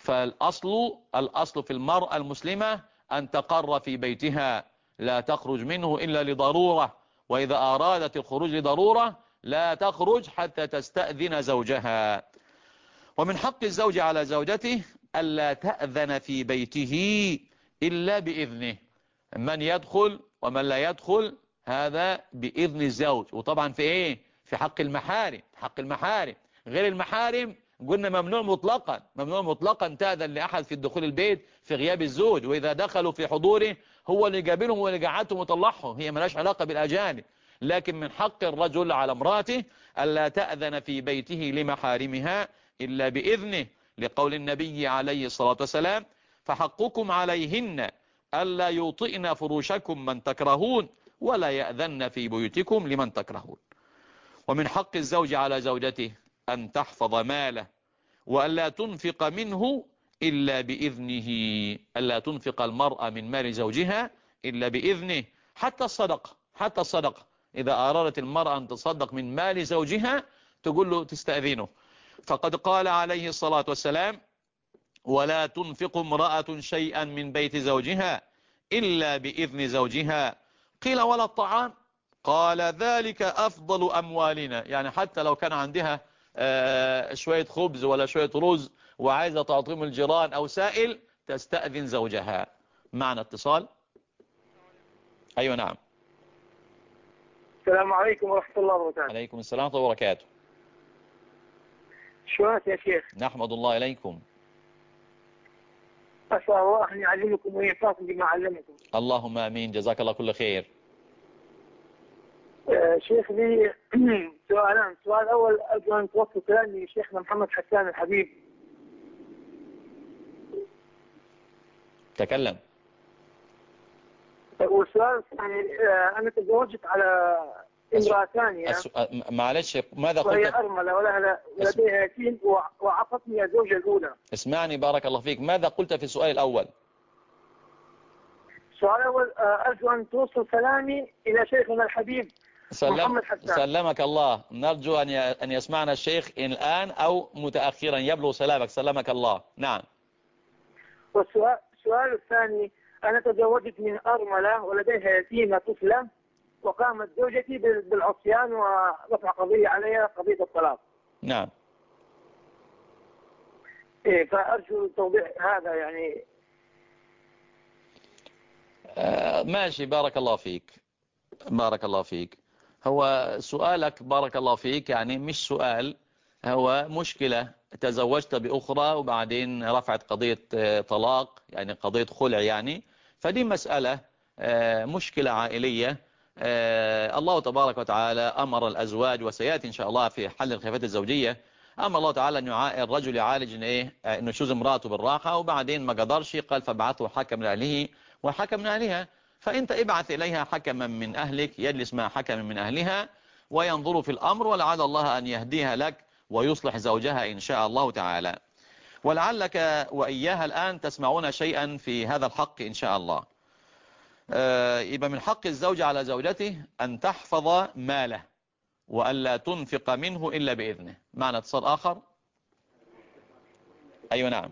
Speaker 1: فالأصل في المرأة المسلمة أن تقر في بيتها، لا تخرج منه إلا لضرورة، وإذا أرادت الخروج لضرورة لا تخرج حتى تستأذن زوجها. ومن حق الزوج على زوجته ألا تأذن في بيته إلا بإذنه. من يدخل ومن لا يدخل هذا بإذن الزوج. وطبعا في إيه؟ في حق المحارم. حق المحارم غير المحارم قلنا ممنوع مطلقا، ممنوع مطلقا تأذن لأحد في الدخول البيت في غياب الزوج، وإذا دخلوا في حضوره هو اللي قابلهم واللي قعدتهم وطلعهم، هي ملاش علاقة بالأجانب. لكن من حق الرجل على امرأته ألا تأذن في بيته لمحارمها إلا بإذنه، لقول النبي عليه الصلاة والسلام: فحقكم عليهن ألا يوطئن فروشكم من تكرهون ولا يأذن في بيوتكم لمن تكرهون. ومن حق الزوج على زوجته أن تحفظ ماله، وألا تنفق منه إلا بإذنه. ألا تنفق المرأة من مال زوجها إلا بإذنه. حتى الصدقة إذا أرادت المرأة أن تصدق من مال زوجها تقول له تستأذنه. فقد قال عليه الصلاة والسلام: ولا تنفق امرأة شيئا من بيت زوجها إلا بإذن زوجها. قيل: ولا الطعام؟ قال: ذلك أفضل أموالنا. يعني حتى لو كان عندها شوية خبز ولا شوية رز وعايزة تعطيهم الجيران أو سائل، تستأذن زوجها. معنا اتصال. أيوة نعم.
Speaker 2: السلام عليكم ورحمة الله وبركاته.
Speaker 1: عليكم السلام ورحمة الله وبركاته.
Speaker 2: شلونك يا شيخ؟
Speaker 1: نحمد الله. إليكم.
Speaker 2: أسأل الله أن يعلمكم وينفعكم بما علمكم.
Speaker 1: اللهم آمين، جزاك الله كل خير.
Speaker 2: شيخ لي سؤالان. السؤال الأول أرجو أن توصل كلامي لشيخنا محمد حسان الحبيب.
Speaker 1: تكلم.
Speaker 2: والسؤال الثاني، أنا تزوجت على امرأة ثانية،
Speaker 1: معلش ماذا
Speaker 2: وهي
Speaker 1: قلت؟
Speaker 2: أرملة ولديها يتيم وعقتني الزوجة الأولى.
Speaker 1: اسمعني بارك الله فيك، ماذا قلت في السؤال الأول؟
Speaker 2: السؤال الأول أرجو أن توصل كلامي إلى شيخنا الحبيب محمد حسان.
Speaker 1: سلمك الله. نرجو أن يسمعنا الشيخ الآن أو متأخرا يبلغ سلامك. سلمك الله. نعم.
Speaker 2: والسؤال السؤال الثاني، أنا تزوجت من أرملة ولديها يتيمة طفلة، وقامت زوجتي بالعصيان ورفع قضية عليها، قضية الطلاق.
Speaker 1: نعم.
Speaker 2: إيه، فأرجو توضيح هذا يعني.
Speaker 1: ماشي، بارك الله فيك. بارك الله فيك. هو سؤالك بارك الله فيك يعني مش سؤال، هو مشكلة. تزوجت بأخرى وبعدين رفعت قضية طلاق، يعني قضية خلع يعني. فدي مسألة مشكلة عائلية. الله تبارك وتعالى أمر الأزواج، وسيأتي إن شاء الله في حل الخلافات الزوجية، أمر الله تعالى أن الرجل يعالج إنه يشوز امراته بالراحة، وبعدين ما قدرش قال فابعثه حكم من أهله وحكم من أهلها. فأنت ابعث إليها حكما من أهلك يجلس مع حكم من أهلها وينظروا في الأمر، ولعل الله أن يهديها لك ويصلح زوجها إن شاء الله تعالى. ولعلك وإياها الآن تسمعون شيئا في هذا الحق إن شاء الله. يبقى من حق الزوج على زوجته أن تحفظ ماله وألا تنفق منه إلا بإذنه. معنى اتصال آخر. أيوة نعم.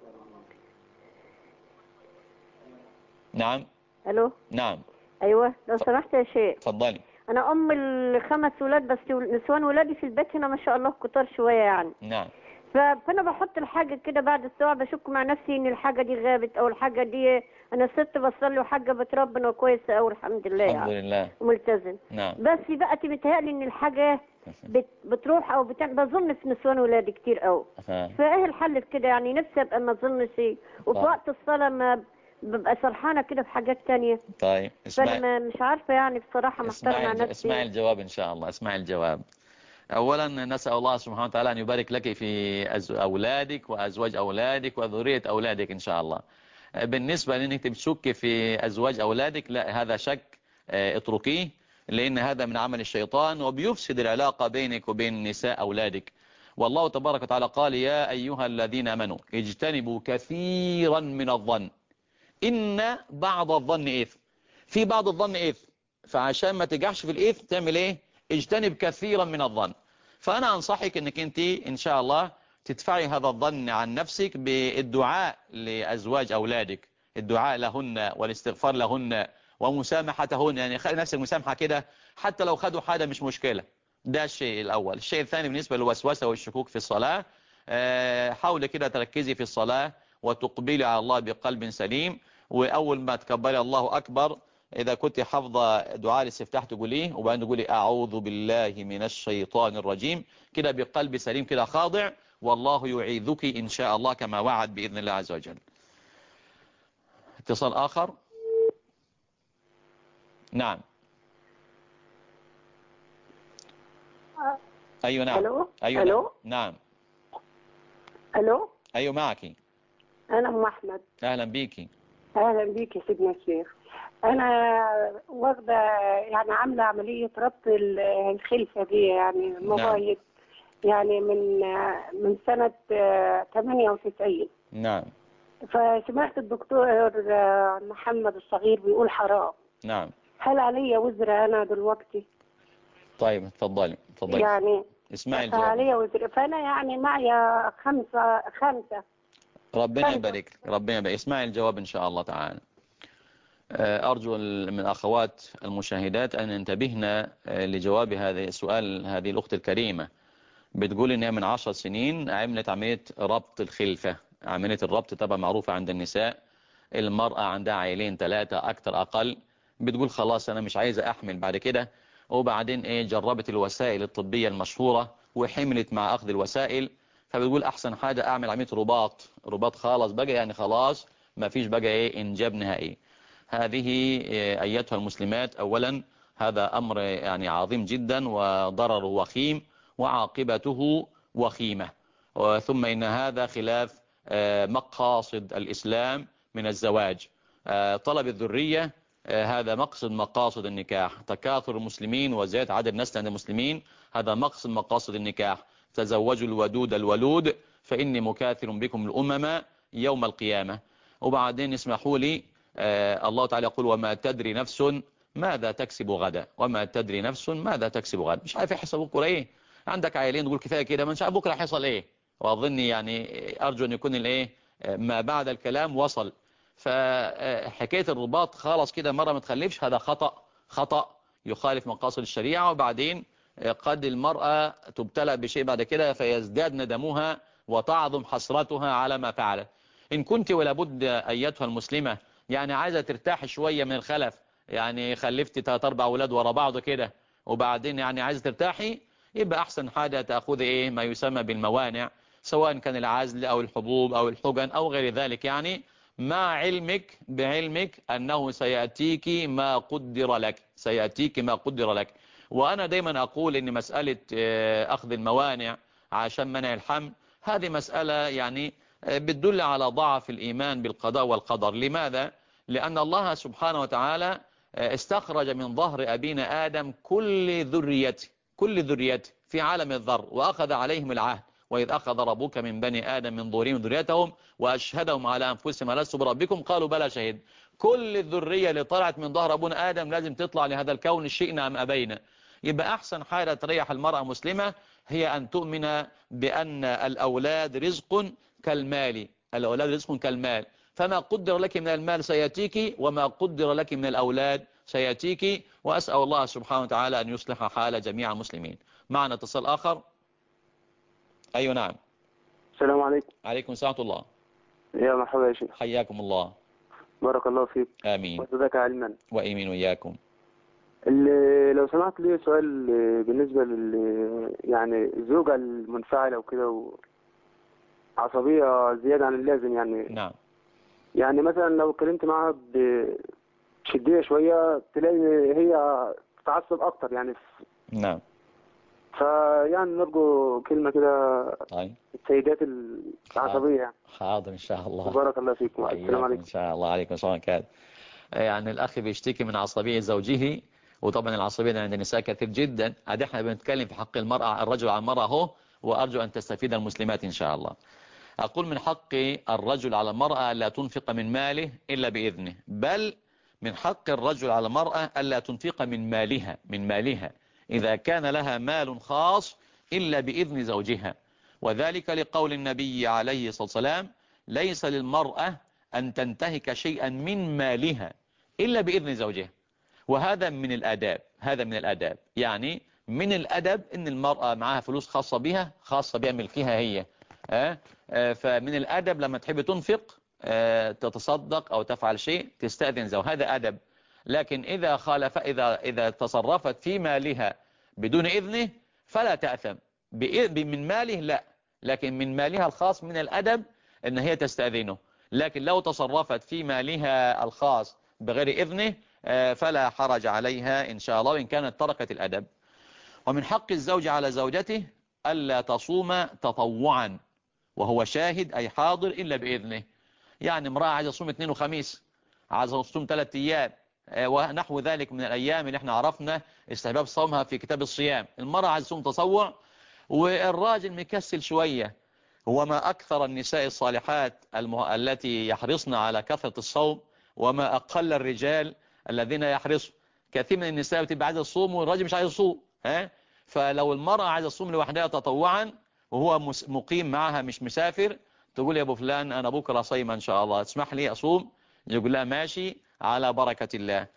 Speaker 1: نعم.
Speaker 3: الو.
Speaker 1: نعم.
Speaker 3: ايوه لو سمحت يا شيخ.
Speaker 1: تفضلي.
Speaker 3: انا ام الخمس ولاد، بس نسوان ولادي في البيت هنا ما شاء الله كتار شويه يعني.
Speaker 1: نعم.
Speaker 3: فانا بحط الحاجه كده بعد الساعه، بشك مع نفسي ان الحاجه دي غابت او الحاجه دي انا ست بصلي وحاجه ربنا كويسه قوي الحمد لله
Speaker 1: الحمد
Speaker 3: يعني
Speaker 1: لله.
Speaker 3: وملتزم.
Speaker 1: نعم.
Speaker 3: بس بقى بيتهيألي ان الحاجه بتروح او بظن في نسوان ولادي كتير قوي. فايه الحل في كده يعني؟ نفسي ابقى ما اظنش، وفي وقت الصلاه ما ببقى سرحانه كده في حاجات تانية.
Speaker 1: طيب
Speaker 3: فانا مش عارفه يعني بصراحه محتاره مع نفسي.
Speaker 1: اسمعي الجواب إن شاء الله. اسمعي الجواب. أولا نسأل الله سبحانه وتعالى أن يبارك لك في أولادك وأزواج أولادك وذرية أولادك إن شاء الله. بالنسبة لأنك بتشك في أزواج أولادك، لا، هذا شك اتركيه، لأن هذا من عمل الشيطان وبيفسد العلاقة بينك وبين نساء أولادك. والله تبارك وتعالى قال يا أيها الذين آمنوا اجتنبوا كثيرا من الظن إن بعض الظن إثم. في بعض الظن إثم، فعشان ما تجحش في الإثم تعمل إيه؟ اجتنب كثيرا من الظن. فأنا أنصحك أنك أنت إن شاء الله تدفعي هذا الظن عن نفسك بالدعاء لأزواج أولادك، الدعاء لهن والاستغفار لهن ومسامحتهن، يعني خلي نفسك مسامحة كده حتى لو خدوا حاجة مش مشكلة. ده الشيء الأول. الشيء الثاني بالنسبة للوسوسة والشكوك في الصلاة، حاولي كده تركزي في الصلاة وتقبلي على الله بقلب سليم، وأول ما تكبري الله أكبر إذا كنت حافظة دعاء الاستفتاح تقوليه، وبعدين تقولي أعوذ بالله من الشيطان الرجيم كده بقلب سليم كده خاضع، والله يعيذك إن شاء الله كما وعد بإذن الله عز وجل. اتصال آخر. نعم. أيوة نعم.
Speaker 3: الو.
Speaker 1: أيوة
Speaker 3: الو.
Speaker 1: نعم.
Speaker 3: الو.
Speaker 1: أيوة معك.
Speaker 3: انا ام احمد.
Speaker 1: أهلا بيكي.
Speaker 3: اهلا بيك يا سيدنا الشيخ. انا واخده يعني عامله عمليه ربط الخلفه دي يعني مبايض يعني من سنه 98.
Speaker 1: نعم.
Speaker 3: فسمعت الدكتور محمد الصغير بيقول حرام.
Speaker 1: نعم.
Speaker 3: هل علي وزر انا دلوقتي؟
Speaker 1: طيب اتفضلي
Speaker 3: يعني
Speaker 1: اسمعي الجواب.
Speaker 3: علي وزر، فانا يعني معي خمسه.
Speaker 1: ربنا يبارك. ربنا يبارك. اسمعي الجواب إن شاء الله تعالى. أرجو من الأخوات المشاهدات أن ينتبهن لجواب هذا السؤال. هذه الأخت الكريمة بتقول إنها من 10 سنين عملت عملية ربط الخلفة. عملية الربط طبعا معروفة عند النساء، المرأة عندها عيلين 3 أكتر أقل، بتقول خلاص أنا مش عايزة أحمل بعد كده، وبعدين جربت الوسائل الطبية المشهورة وحملت مع أخذ الوسائل، فبتقول أحسن حاجة أعمل عملية رباط خالص بقى، يعني خلاص ما فيش بقى إنجاب نهائي. هذه أيتها المسلمات أولا هذا أمر يعني عظيم جدا وضرر وخيم وعاقبته وخيمة، ثم إن هذا خلاف مقاصد الإسلام من الزواج. طلب الذرية هذا مقاصد النكاح، تكاثر المسلمين وزيادة عدد النسل عند المسلمين هذا مقاصد النكاح. تزوجوا الودود الولود فإني مكاثر بكم الأمم يوم القيامة. وبعدين اسمحوا لي الله تعالى يقول وما تدري نفس ماذا تكسب غدا، وما تدري نفس ماذا تكسب غدا. مش عارف يحصل بكره ايه، عندك عائلين تقول كفايه كده، ما مش عارف بكره هيحصل ايه. واظن يعني ارجو ان يكون الايه ما بعد الكلام وصل. فحكاية الرباط خالص كده مرة ما تخلفش، هذا خطأ يخالف مقاصد الشريعة. وبعدين قد المرأة تبتلى بشيء بعد كده فيزداد ندمها وتعظم حسرتها على ما فعلت. إن كنت ولابد أيتها المسلمة يعني عايزة ترتاح شوية من الخلف، يعني خلفت 3-4 أولاد ورا بعض كده وبعدين يعني عايزة ترتاحي، يبقى أحسن حاجة تأخذ ما يسمى بالموانع، سواء كان العزل أو الحبوب أو الحجن أو غير ذلك، يعني مع بعلمك أنه سيأتيك ما قدر لك، سيأتيك ما قدر لك. وأنا دايما أقول إن مسألة أخذ الموانع عشان منع الحمل هذه مسألة يعني بتدل على ضعف الإيمان بالقضاء والقدر. لماذا؟ لأن الله سبحانه وتعالى استخرج من ظهر أبينا آدم كل ذريته في عالم الذر، وأخذ عليهم العهد، وإذ أخذ ربك من بني آدم من ظهورهم ذريتهم وأشهدهم على أنفسهم ألست بربكم قالوا بلى شهد. كل الذرية اللي طلعت من ظهر أبونا آدم لازم تطلع لهذا الكون شئنا أم أبينا. يبقى أحسن حاجة تريح المرأة مسلمة هي أن تؤمن بأن الأولاد رزق كالمال، الأولاد رزق كالمال، فما قدر لك من المال سيأتيك وما قدر لك من الأولاد سيأتيك. وأسأل الله سبحانه وتعالى أن يصلح حال جميع المسلمين. معنا اتصال آخر. أيوة نعم.
Speaker 4: السلام عليكم.
Speaker 1: عليكم السلام ورحمة الله.
Speaker 4: يا مرحبا يا شيخ.
Speaker 1: حياكم الله.
Speaker 4: بارك الله فيك.
Speaker 1: آمين.
Speaker 4: وجزاك علما.
Speaker 1: وإيمين وإياكم.
Speaker 4: لو سمحت لي سؤال بالنسبة يعني الزوجة المنفعلة وكده وعصبية زيادة عن اللازم يعني.
Speaker 1: نعم.
Speaker 4: يعني مثلا لو اتكلمت معاها بشدية شوية تلاقي هي تتعصب أكتر يعني.
Speaker 1: نعم.
Speaker 4: فيعني نرجو كلمة كده.
Speaker 1: طيب.
Speaker 4: السيدات العصبية يعني.
Speaker 1: حاضر إن شاء الله.
Speaker 4: بارك الله فيكم. السلام عليكم.
Speaker 1: إن شاء الله. عليكم السلام عليكم. يعني الأخ بيشتكي من عصبية زوجه، وطبعا العصبية عند النساء كثير جدا. هذا احنا بنتكلم في حق المرأة، الرجل على المرأة هو، وأرجو أن تستفيد المسلمات إن شاء الله. أقول من حق الرجل على المرأة لا تنفق من ماله إلا بإذنه، بل من حق الرجل على المرأة ألا تنفق من مالها إذا كان لها مال خاص إلا بإذن زوجها. وذلك لقول النبي عليه الصلاة والسلام: ليس للمرأة أن تنتهك شيئا من مالها إلا بإذن زوجها. وهذا من الآداب، يعني من الأدب إن المرأة معها فلوس خاصة بها ملكها هي. فمن الأدب لما تحب تنفق تتصدق أو تفعل شيء تستأذن زوجها، هذا أدب. لكن إذا تصرفت في مالها بدون إذنه فلا تأثم. من ماله لا، لكن من مالها الخاص من الأدب إن هي تستأذنه. لكن لو تصرفت في مالها الخاص بغير إذنه فلا حرج عليها إن شاء الله، وإن كانت تركت الأدب. ومن حق الزوج على زوجته ألا تصوم تطوعا وهو شاهد أي حاضر إلا بإذنه. يعني امرأة عايزة تصوم 2 وخميس، عايزة تصوم 3 أيام ونحو ذلك من الأيام اللي احنا عرفنا استحباب صومها في كتاب الصيام. المرأة عايزة تصوم تطوع والراجل مكسل شوية. وما أكثر النساء الصالحات التي يحرصن على كثرة الصوم، وما أقل الرجال الذين يحرصوا. كثير من النساء بتبقى عايزة تصوم والراجل مش عايز يصوم. فلو المرأة عايزة تصوم لوحدها تطوعا وهو مقيم معها مش مسافر، تقول يا ابو فلان انا بكره صايمه ان شاء الله، تسمح لي اصوم؟ يقول لها ماشي على بركة الله.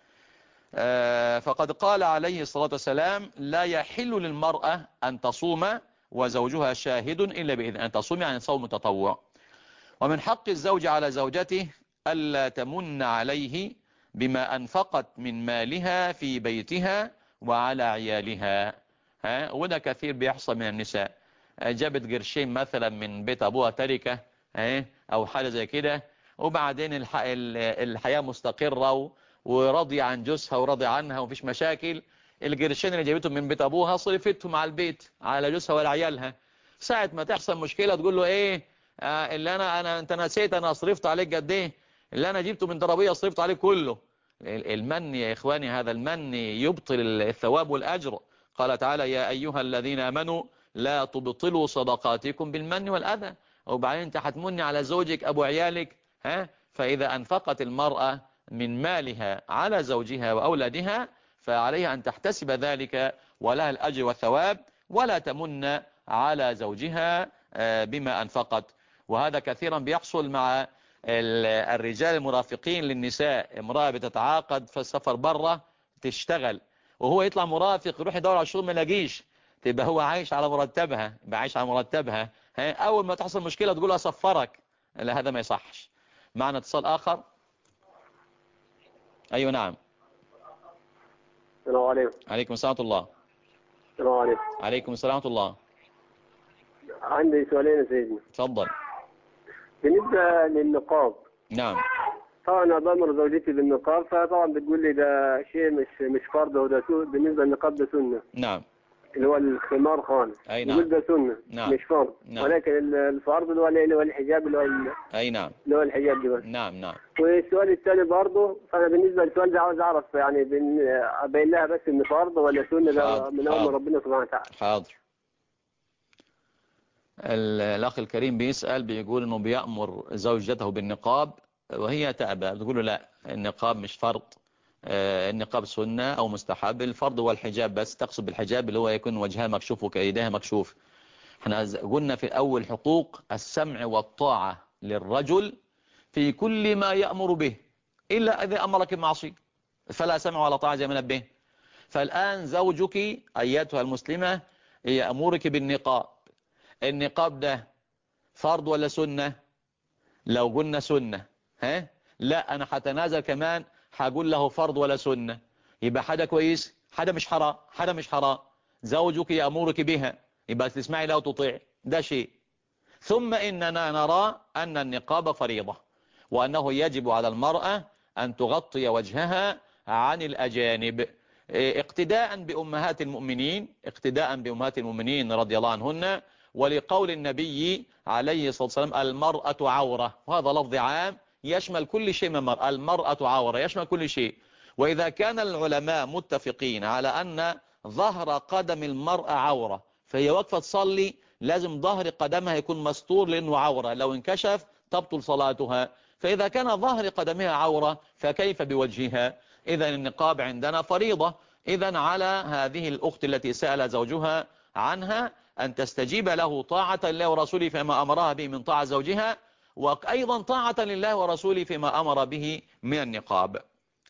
Speaker 1: فقد قال عليه الصلاة والسلام: لا يحل للمرأة أن تصوم وزوجها شاهد إلا بإذن، أن تصوم يعني صوم تطوع. ومن حق الزوج على زوجته ألا تمن عليه بما أنفقت من مالها في بيتها وعلى عيالها. وده كثير بيحصل من النساء، جابت قرشين مثلا من بيت أبوها تركة أو حاجة زي كده، وبعدين الحياة مستقرة وراضية عن جوزها وراضية عنها ومفيش مشاكل. القرشين اللي جابتهم من بيت أبوها صرفتهم على البيت على جوزها ولا عيالها. ساعة ما تحصل مشكلة تقول له ايه اللي انت نسيت انا صرفت عليك قد ايه، اللي انا جبته من ضربية صرفت عليك كله. المن يا اخواني هذا المن يبطل الثواب والأجر. قال تعالى: يا أيها الذين آمنوا لا تبطلوا صدقاتكم بالمن والأذى. وبعدين انت هتمني على زوجك أبو عيالك. فإذا أنفقت المرأة من مالها على زوجها وأولادها فعليها أن تحتسب ذلك ولها الأجر والثواب، ولا تمن على زوجها بما أنفقت. وهذا كثيرا بيحصل مع الرجال المرافقين للنساء، امرأة بتتعاقد في السفر بره تشتغل وهو يطلع مرافق يروح يدور على الشغل ما يلاقيش، تبقى هو عايش على مرتبها، يبقى عايش على مرتبها. اول ما تحصل مشكلة تقول اصفرك، لا هذا ما يصحش. معنا اتصال اخر. ايوه نعم.
Speaker 4: السلام عليكم.
Speaker 1: عليكم السلام ورحمة الله.
Speaker 4: السلام عليكم.
Speaker 1: عليكم السلام ورحمة الله.
Speaker 4: عندي سؤالين يا سيدنا.
Speaker 1: اتفضل.
Speaker 4: بالنسبة للنقاب،
Speaker 1: نعم.
Speaker 4: طبعا انا بامر زوجتي بالنقاب، فطبعا بتقول لي ده شيء مش فرض، وده بالنسبة للنقاب ده سنة.
Speaker 1: نعم.
Speaker 4: اللي هو الخمار خالص.
Speaker 1: اي نعم.
Speaker 4: يقول ده سنة.
Speaker 1: نعم.
Speaker 4: مش فرض.
Speaker 1: نعم.
Speaker 4: ولكن الفرض اللي هو الحجاب
Speaker 1: اي نعم.
Speaker 4: اللي هو الحجاب ده بس.
Speaker 1: نعم. نعم.
Speaker 4: والسؤال الثاني برضه، فانا بالنسبة للسؤال ده عاوز اعرف يعني ابين لها بس ان فرض ولا سنة، ده من امر ربنا سبحانه وتعالى.
Speaker 1: حاضر. الأخ الكريم بيسأل، بيقول أنه بيأمر زوجته بالنقاب وهي تأبى، بتقول له لا النقاب مش فرض، النقاب سنة أو مستحب، الفرض هو الحجاب بس. تقصد بالحجاب اللي هو يكون وجهها مكشوف وكيدها مكشوف. احنا قلنا في الأول حقوق السمع والطاعة للرجل في كل ما يأمر به، إلا إذا أمرك بمعصية فلا سمع ولا طاعة زي ما نبه. فالآن زوجك أيتها المسلمة يأمرك بالنقاب، النقاب ده فرض ولا سنة؟ لو قلنا سنة، لا أنا هتنازل كمان هقول له فرض ولا سنة، يبقى حدا كويس، حدا مش حرام، حدا مش حرام. زوجك يأمرك بها يبقى تسمعي له وتطيع، ده شيء. ثم إننا نرى أن النقاب فريضة، وأنه يجب على المرأة أن تغطي وجهها عن الأجانب، اقتداء بأمهات المؤمنين، اقتداء بأمهات المؤمنين رضي الله عنهن، ولقول النبي عليه الصلاة والسلام المرأة عورة، وهذا لفظ عام يشمل كل شيء من المرأة، المرأة عورة يشمل كل شيء. وإذا كان العلماء متفقين على أن ظهر قدم المرأة عورة، فهي واقفة تصلي لازم ظهر قدمها يكون مستور لأنه عورة، لو انكشف تبطل صلاتها. فإذا كان ظهر قدمها عورة فكيف بوجهها؟ إذا النقاب عندنا فريضة. إذا على هذه الأخت التي سأل زوجها عنها أن تستجيب له طاعة لله ورسوله فيما أمرها به من طاعة زوجها، وأيضا طاعة لله ورسوله فيما أمر به من النقاب.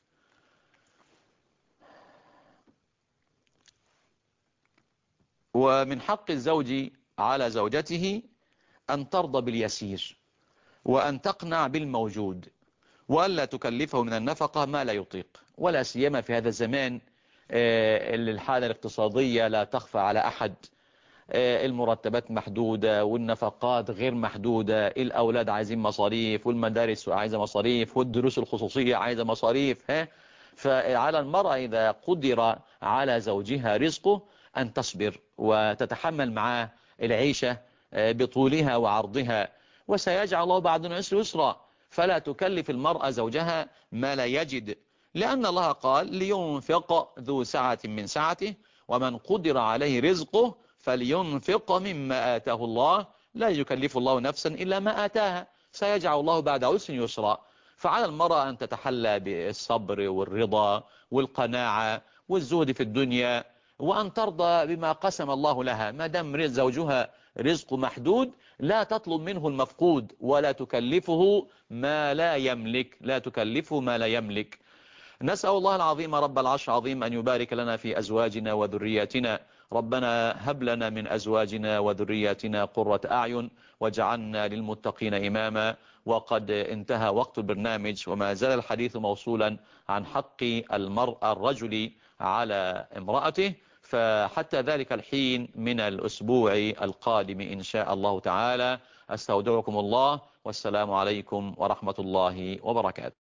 Speaker 1: ومن حق الزوج على زوجته أن ترضى باليسير، وأن تقنع بالموجود، وألا تكلفه من النفقة ما لا يطيق، ولا سيما في هذا الزمان اللي الحالة الاقتصادية لا تخفى على أحد، المرتبات محدودة والنفقات غير محدودة، الأولاد عايزين مصاريف، والمدارس عايزة مصاريف، والدروس الخصوصية عايزة مصاريف. فعلى المرأة إذا قدر على زوجها رزقه أن تصبر وتتحمل معاه العيشة بطولها وعرضها، وسيجعل الله بعد العسر يسرا. فلا تكلف المرأة زوجها ما لا يجد، لأن الله قال لينفق ذو سعة من سعته ومن قدر عليه رزقه فلينفق مما آتاه الله لا يكلف الله نفسا إلا ما آتاها سيجعل الله بعد عسر يسرا. فعلى المرأة أن تتحلى بالصبر والرضا والقناعة والزهد في الدنيا، وأن ترضى بما قسم الله لها. ما دام زوجها رزق محدود لا تطلب منه المفقود، ولا تكلفه ما لا يملك، لا تكلفه ما لا يملك. نسأل الله العظيم رب العرش العظيم أن يبارك لنا في أزواجنا وذرياتنا. ربنا هب لنا من أزواجنا وذرياتنا قرة أعين واجعلنا للمتقين إماما. وقد انتهى وقت البرنامج، وما زال الحديث موصولا عن حق المرأة الرجل على امرأته، فحتى ذلك الحين من الأسبوع القادم إن شاء الله تعالى أستودعكم الله، والسلام عليكم ورحمة الله وبركاته.